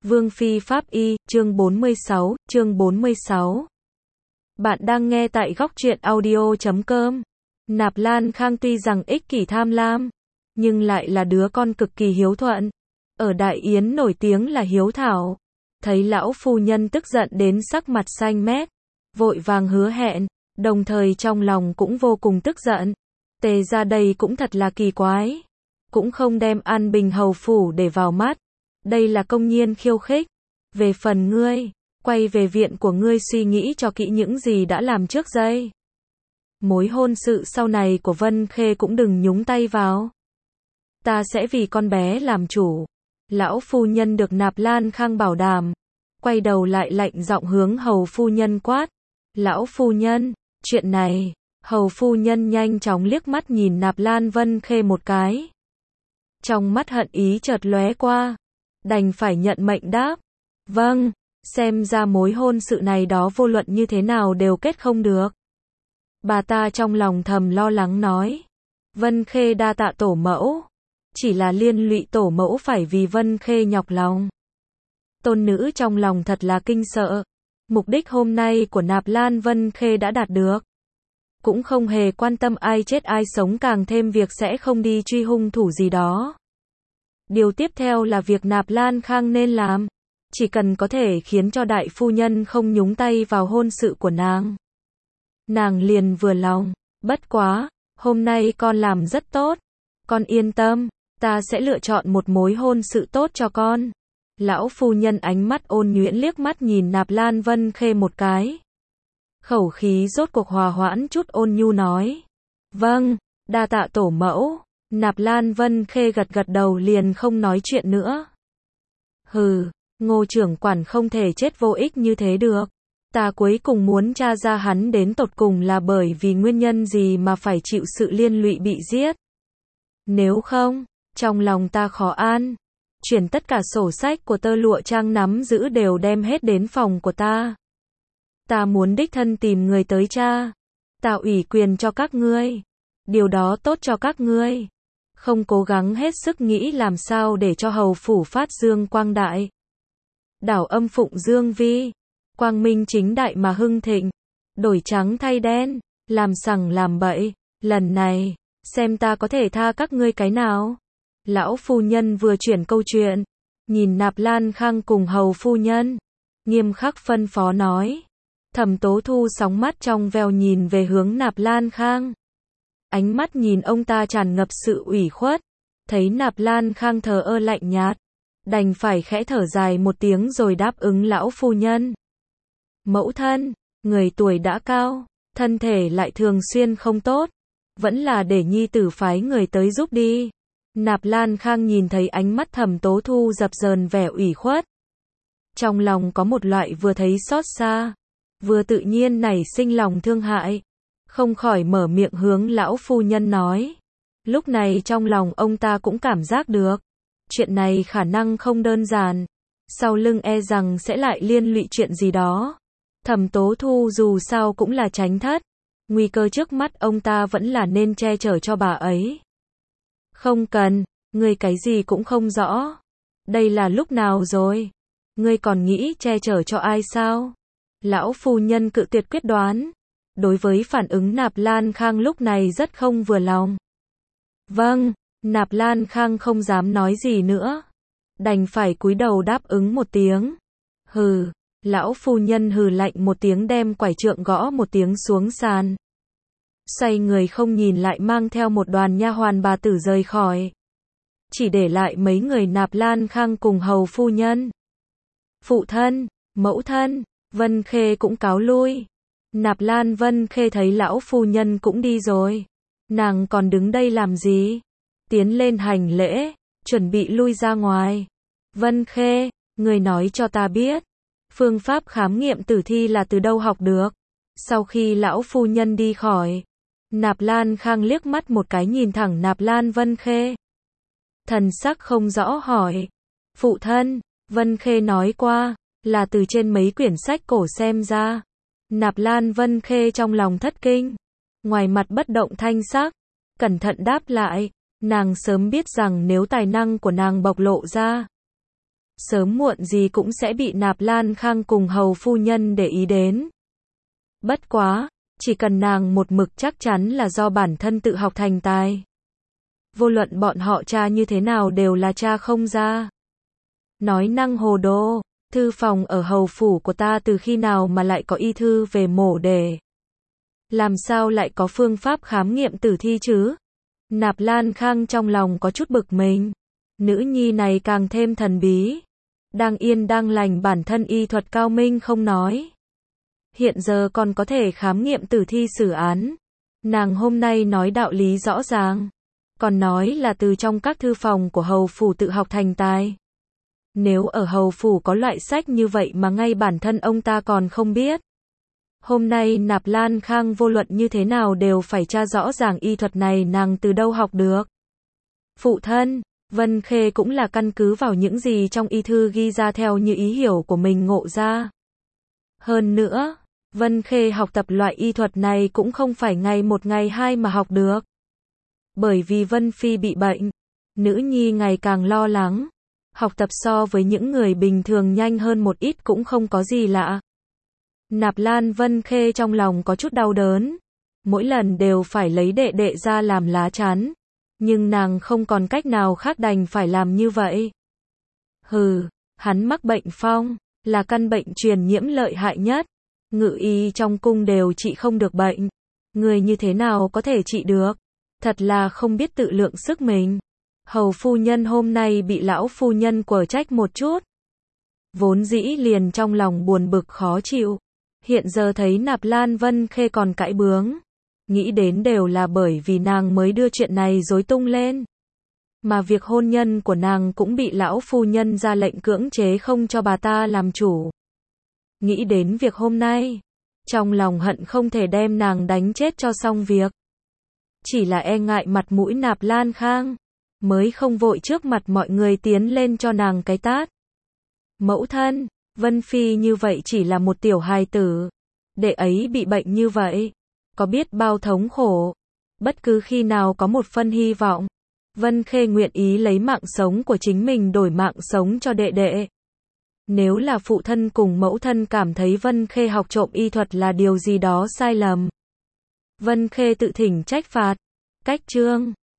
Vương Phi Pháp Y, chương 46. Bạn đang nghe tại góc truyện audio.com. Nạp Lan Khang tuy rằng ích kỷ tham lam, nhưng lại là đứa con cực kỳ hiếu thuận. Ở Đại Yến nổi tiếng là hiếu thảo. Thấy lão phu nhân tức giận đến sắc mặt xanh mét, vội vàng hứa hẹn, đồng thời trong lòng cũng vô cùng tức giận. Tề ra đây cũng thật là kỳ quái. Cũng không đem An Bình hầu phủ để vào mắt. Đây là công nhiên khiêu khích. Về phần ngươi, quay về viện của ngươi suy nghĩ cho kỹ những gì đã làm trước đây. Mối hôn sự sau này của Vân Khê cũng đừng nhúng tay vào. Ta sẽ vì con bé làm chủ. Lão phu nhân được Nạp Lan Khang bảo đảm. Quay đầu lại lạnh giọng hướng hầu phu nhân quát. Lão phu nhân, chuyện này. Hầu phu nhân nhanh chóng liếc mắt nhìn Nạp Lan Vân Khê một cái. Trong mắt hận ý chợt lóe qua. Đành phải nhận mệnh đáp. Vâng, xem ra mối hôn sự này đó vô luận như thế nào đều kết không được. Bà ta trong lòng thầm lo lắng nói. Vân Khê đa tạ tổ mẫu. Chỉ là liên lụy tổ mẫu phải vì Vân Khê nhọc lòng. Tôn nữ trong lòng thật là kinh sợ. Mục đích hôm nay của Nạp Lan Vân Khê đã đạt được. Cũng không hề quan tâm ai chết ai sống, càng thêm việc sẽ không đi truy hung thủ gì đó. Điều tiếp theo là việc Nạp Lan Khang nên làm. Chỉ cần có thể khiến cho đại phu nhân không nhúng tay vào hôn sự của nàng. Nàng liền vừa lòng. Bất quá, hôm nay con làm rất tốt. Con yên tâm, ta sẽ lựa chọn một mối hôn sự tốt cho con. Lão phu nhân ánh mắt ôn nhuyễn liếc mắt nhìn Nạp Lan Vân Khê một cái. Khẩu khí rốt cuộc hòa hoãn chút, ôn nhu nói. Vâng, đa tạ tổ mẫu. Nạp Lan Vân Khê gật gật đầu liền không nói chuyện nữa. Hừ, Ngô trưởng quản không thể chết vô ích như thế được. Ta cuối cùng muốn tra ra hắn đến tột cùng là bởi vì nguyên nhân gì mà phải chịu sự liên lụy bị giết. Nếu không, trong lòng ta khó an. Chuyển tất cả sổ sách của Tơ Lụa Trang nắm giữ đều đem hết đến phòng của ta. Ta muốn đích thân tìm người tới tra. Ta ủy quyền cho các ngươi. Điều đó tốt cho các ngươi. Không cố gắng hết sức nghĩ làm sao để cho hầu phủ phát dương quang đại. Đảo âm phụng dương vi. Quang minh chính đại mà hưng thịnh. Đổi trắng thay đen. Làm sằng làm bậy. Lần này, xem ta có thể tha các ngươi cái nào. Lão phu nhân vừa chuyển câu chuyện. Nhìn Nạp Lan Khang cùng hầu phu nhân. Nghiêm khắc phân phó nói. Thẩm Tố Thu sóng mắt trong veo nhìn về hướng Nạp Lan Khang. Ánh mắt nhìn ông ta tràn ngập sự ủy khuất. Thấy Nạp Lan Khang thờ ơ lạnh nhạt. Đành phải khẽ thở dài một tiếng rồi đáp ứng lão phu nhân. Mẫu thân, người tuổi đã cao, thân thể lại thường xuyên không tốt. Vẫn là để nhi tử phái người tới giúp đi. Nạp Lan Khang nhìn thấy ánh mắt Thẩm Tố Thu dập dờn vẻ ủy khuất. Trong lòng có một loại vừa thấy xót xa, vừa tự nhiên nảy sinh lòng thương hại. Không khỏi mở miệng hướng lão phu nhân nói. Lúc này trong lòng ông ta cũng cảm giác được. Chuyện này khả năng không đơn giản. Sau lưng e rằng sẽ lại liên lụy chuyện gì đó. Thẩm Tố Thu dù sao cũng là tránh thất. Nguy cơ trước mắt ông ta vẫn là nên che chở cho bà ấy. Không cần, ngươi cái gì cũng không rõ. Đây là lúc nào rồi? Ngươi còn nghĩ che chở cho ai sao? Lão phu nhân cự tuyệt quyết đoán. Đối với phản ứng Nạp Lan Khang lúc này rất không vừa lòng. Vâng, Nạp Lan Khang không dám nói gì nữa. Đành phải cúi đầu đáp ứng một tiếng. Hừ, lão phu nhân hừ lạnh một tiếng đem quải trượng gõ một tiếng xuống sàn. Xoay người không nhìn lại mang theo một đoàn nha hoàn bà tử rời khỏi. Chỉ để lại mấy người Nạp Lan Khang cùng hầu phu nhân. Phụ thân, mẫu thân, Vân Khê cũng cáo lui. Nạp Lan Vân Khê thấy lão phu nhân cũng đi rồi. Nàng còn đứng đây làm gì? Tiến lên hành lễ, chuẩn bị lui ra ngoài. Vân Khê, người nói cho ta biết. Phương pháp khám nghiệm tử thi là từ đâu học được? Sau khi lão phu nhân đi khỏi. Nạp Lan Khang liếc mắt một cái nhìn thẳng Nạp Lan Vân Khê. Thần sắc không rõ hỏi. Phụ thân, Vân Khê nói qua, là từ trên mấy quyển sách cổ xem ra. Nạp Lan Vân Khê trong lòng thất kinh. Ngoài mặt bất động thanh sắc. Cẩn thận đáp lại. Nàng sớm biết rằng nếu tài năng của nàng bộc lộ ra. sớm muộn gì cũng sẽ bị Nạp Lan Khang cùng hầu phu nhân để ý đến. Bất quá, chỉ cần nàng một mực chắc chắn là do bản thân tự học thành tài. Vô luận bọn họ tra như thế nào đều là tra không ra. Nói năng hồ đồ, thư phòng ở hầu phủ của ta từ khi nào mà lại có y thư về mổ đề? Làm sao lại có phương pháp khám nghiệm tử thi chứ? Nạp Lan Khang trong lòng có chút bực mình. Nữ nhi này càng thêm thần bí. Đang yên đang lành bản thân y thuật cao minh không nói. Hiện giờ còn có thể khám nghiệm tử thi xử án. Nàng hôm nay nói đạo lý rõ ràng. Còn nói là từ trong các thư phòng của hầu phủ tự học thành tài. Nếu ở hầu phủ có loại sách như vậy mà ngay bản thân ông ta còn không biết. Hôm nay Nạp Lan Khang vô luận như thế nào đều phải tra rõ ràng y thuật này nàng từ đâu học được. Phụ thân, Vân Khê cũng là căn cứ vào những gì trong y thư ghi ra theo như ý hiểu của mình ngộ ra. Hơn nữa, Vân Khê học tập loại y thuật này cũng không phải ngày một ngày hai mà học được. Bởi vì Vân Phi bị bệnh, nữ nhi ngày càng lo lắng. Học tập so với những người bình thường nhanh hơn một ít cũng không có gì lạ. Nạp Lan Vân Khê trong lòng có chút đau đớn. Mỗi lần đều phải lấy đệ đệ ra làm lá chắn. Nhưng nàng không còn cách nào khác đành phải làm như vậy. Hừ, hắn mắc bệnh phong, là căn bệnh truyền nhiễm lợi hại nhất. Ngự y trong cung đều trị không được bệnh. Người như thế nào có thể trị được? Thật là không biết tự lượng sức mình. Hầu phu nhân hôm nay bị lão phu nhân quở trách một chút. Vốn dĩ liền trong lòng buồn bực khó chịu. Hiện giờ thấy Nạp Lan Vân Khê còn cãi bướng. Nghĩ đến đều là bởi vì nàng mới đưa chuyện này rối tung lên. Mà việc hôn nhân của nàng cũng bị lão phu nhân ra lệnh cưỡng chế không cho bà ta làm chủ. Nghĩ đến việc hôm nay, trong lòng hận không thể đem nàng đánh chết cho xong việc. Chỉ là e ngại mặt mũi Nạp Lan Khang, mới không vội trước mặt mọi người tiến lên cho nàng cái tát. Mẫu thân, Vân Phi như vậy chỉ là một tiểu hài tử. Đệ ấy bị bệnh như vậy, có biết bao thống khổ. Bất cứ khi nào có một phân hy vọng, Vân Khê nguyện ý lấy mạng sống của chính mình đổi mạng sống cho đệ đệ. Nếu là phụ thân cùng mẫu thân cảm thấy Vân Khê học trộm y thuật là điều gì đó sai lầm, Vân Khê tự thỉnh trách phạt. Cách chương